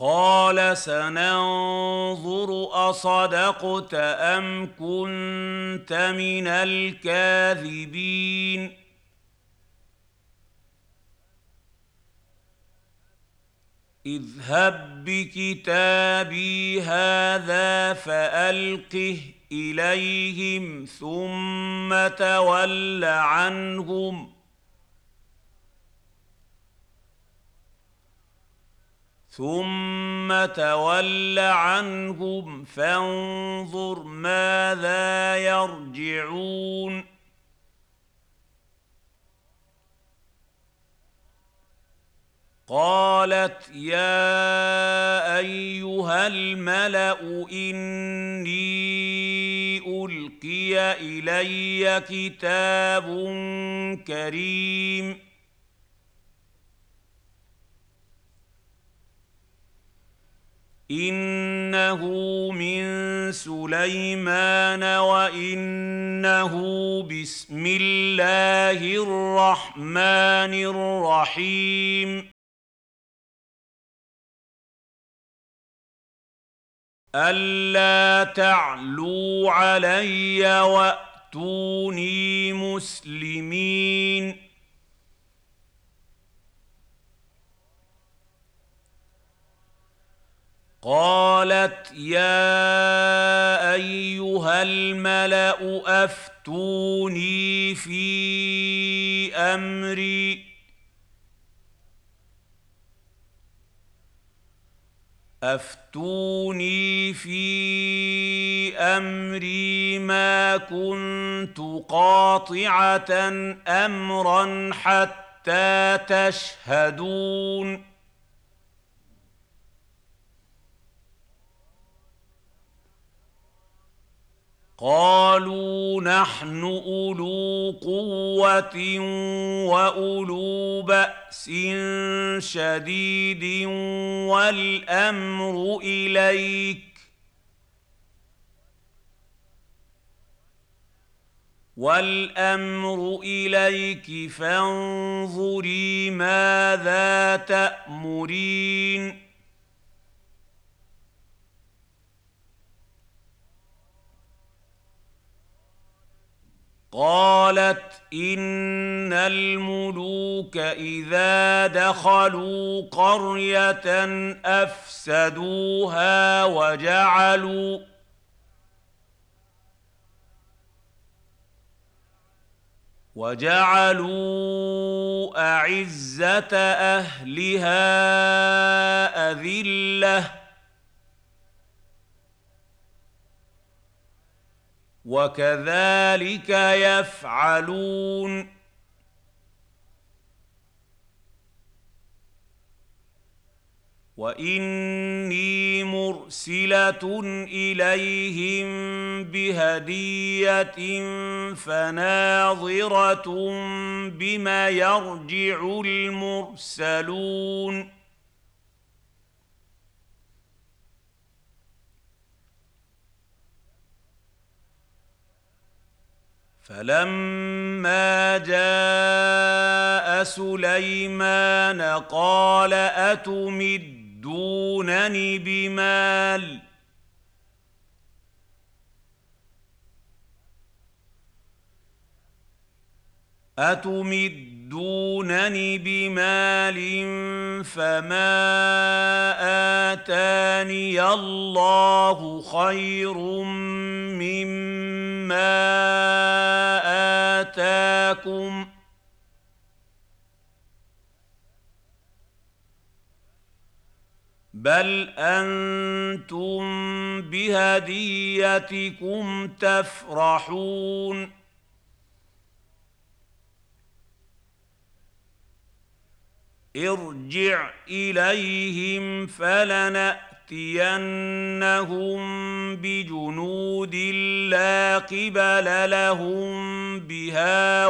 قال سننظر أصدقت أم كنت من الكاذبين اذهب بكتابي هذا فألقه إليهم ثم تول عنهم فانظر ماذا يرجعون قالت يا أيها الملأ إني ألقي إلي كتاب كريم إنه من سليمان وإنه بسم الله الرحمن الرحيم ألا تعلوا علي وأتوني مسلمين قالت يا أيها الملأ أفتوني في أمري ما كنت قاطعة أمرا حتى تشهدون قالوا نحن أولو قوة وأولو بأس شديد والأمر إليك فانظري ماذا تأمرين قالت إن الملوك إذا دخلوا قرية أفسدوها وجعلوا أعزة أهلها أذلة وكذلك يفعلون وإني مرسلة إليهم بهدية فناظرة بما يرجع المرسلون فلما جاء سليمان قال أتمدونني بمال فما آتاني الله خير مما آتاكم بل أنتم بهديتكم تفرحون ارجع إليهم فلنأتينهم بجنود لا قبل لهم بها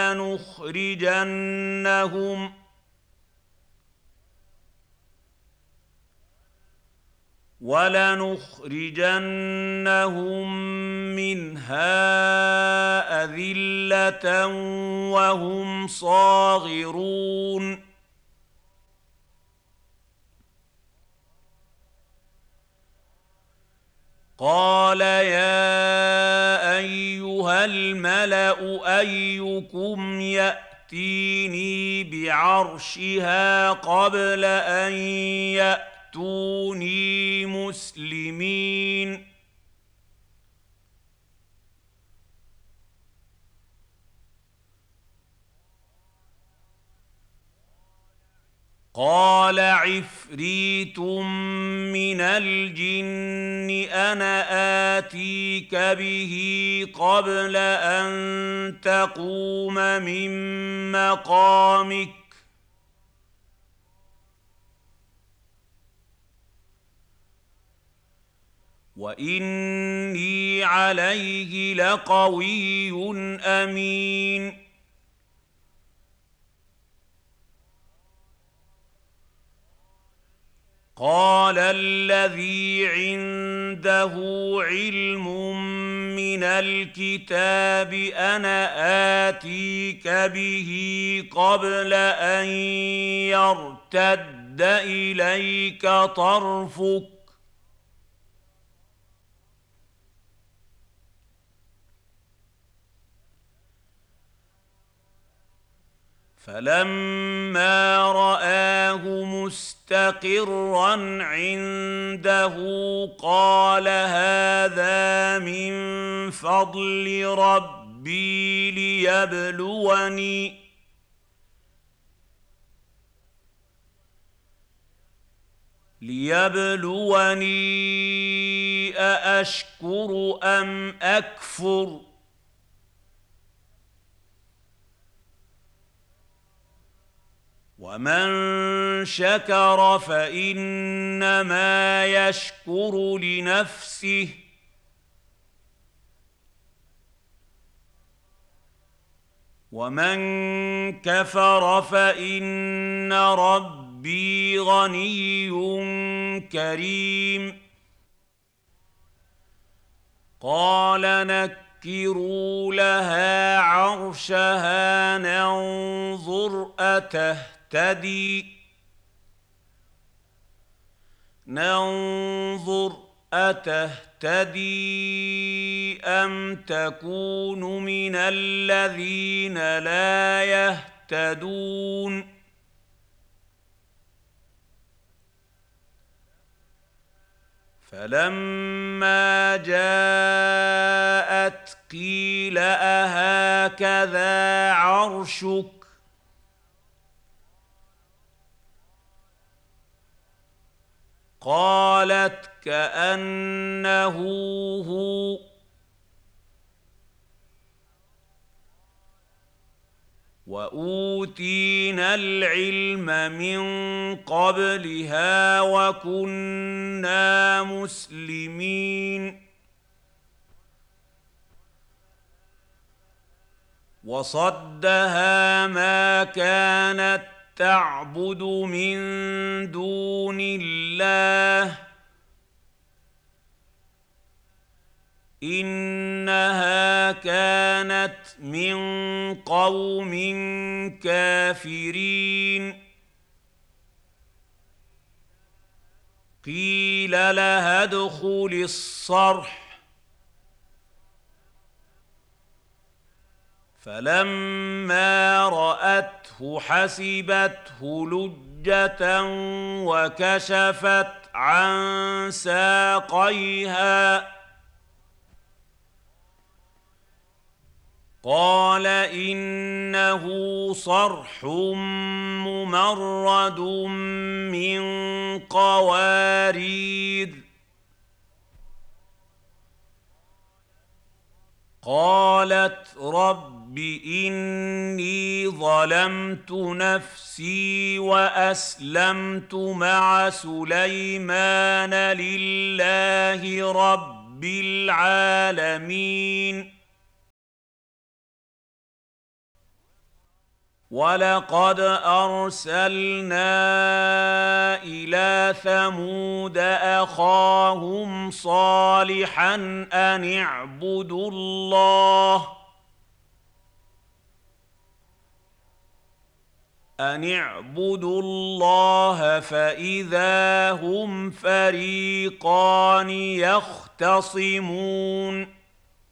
ولنخرجنهم منها أذلة وهم صاغرون قال يا ايها الملا ايكم ياتيني بعرشها قبل ان ياتوني مسلمين قال عفريت من الجن انا اتيك به قبل ان تقوم من مقامك واني عليه لقوي امين قال الذي عنده علم من الكتاب انا اتيك به قبل ان يرتد اليك طرفك فلما رآه مستقرا عنده قال هذا من فضل ربي ليبلوني أأشكر أم أكفر ومن شكر فإنما يشكر لنفسه ومن كفر فإن ربي غني كريم قال نكروا لها عرشها ننظر أتهتدي أم تكون من الذين لا يهتدون فلما جاءت قيل أهكذا عرشك قالت كأنه هو وأوتينا العلم من قبلها وكنا مسلمين وصدها ما كانت تعبد من دون الله إنها كانت من قوم كافرين قيل لها ادخل الصرح فلما رأته حسبته لجة وكشفت عن ساقيها قال إنه صرح ممرد من قوارير قالت رب إني ظلمت نفسي وأسلمت مع سليمان لله رب العالمين ولقد أرسلنا إلى ثمود أخاهم صالحا أن اعبدوا الله أن اعبدوا الله فإذا هم فريقان يختصمون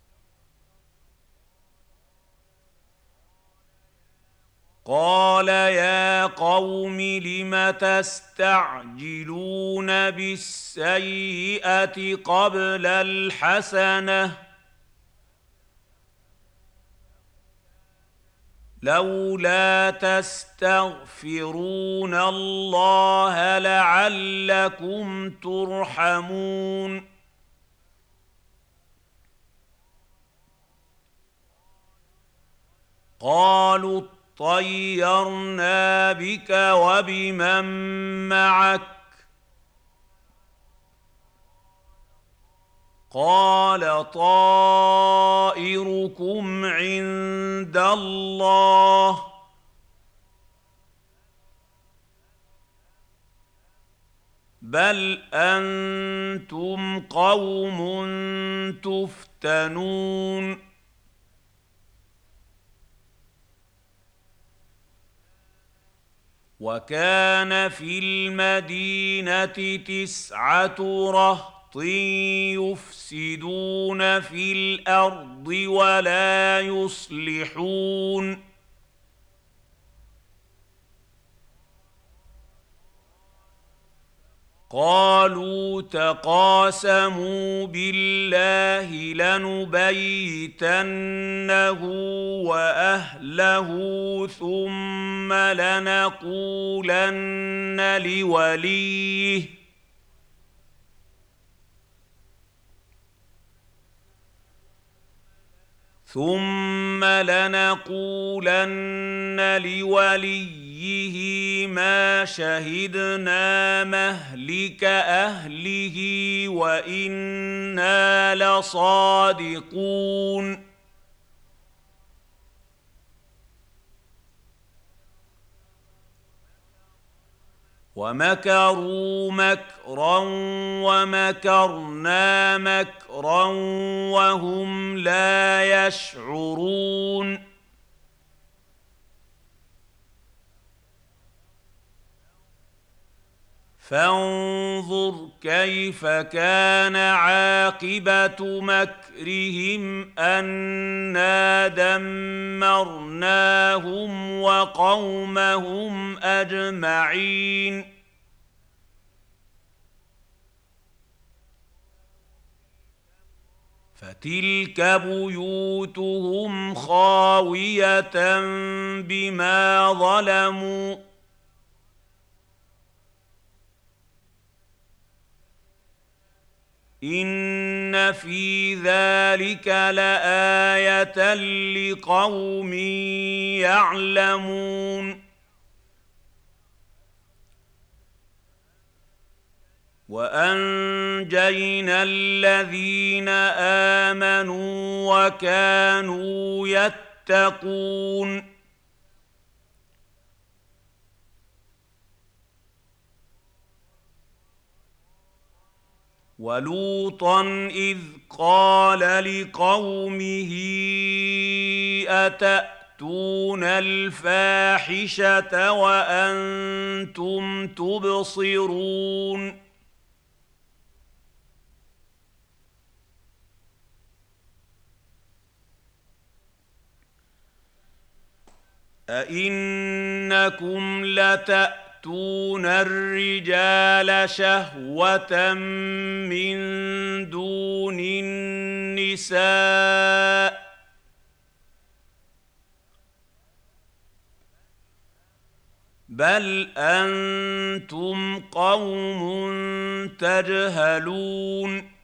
قال يا قوم لم تستعجلون بالسيئة قبل الحسنة لولا تستغفرون الله لعلكم ترحمون قالوا اطيرنا بك وبمن معك قال طائركم عند الله بل أنتم قوم تفتنون وكان في المدينة 9 رهط يفسدون في الأرض ولا يصلحون قالوا تقاسموا بالله لنبيتنه وأهله ثم لنقولن لوليه ما شهدنا مهلك أهله وإنا لصادقون ومكروا مكرا ومكرنا مكرا وهم لا يشعرون فانظر كيف كان عاقبة مكرهم أنا دمرناهم وقومهم أجمعين فتلك بيوتهم خاوية بما ظلموا إن في ذلك لآية لقوم يعلمون وأنجينا الذين آمنوا وكانوا يتقون ولوطا إذ قال لقومه أتأتون الفاحشة وأنتم تبصرون أئنكم لتأتون الرجال شهوة من دون النساء بل أنتم قوم تجهلون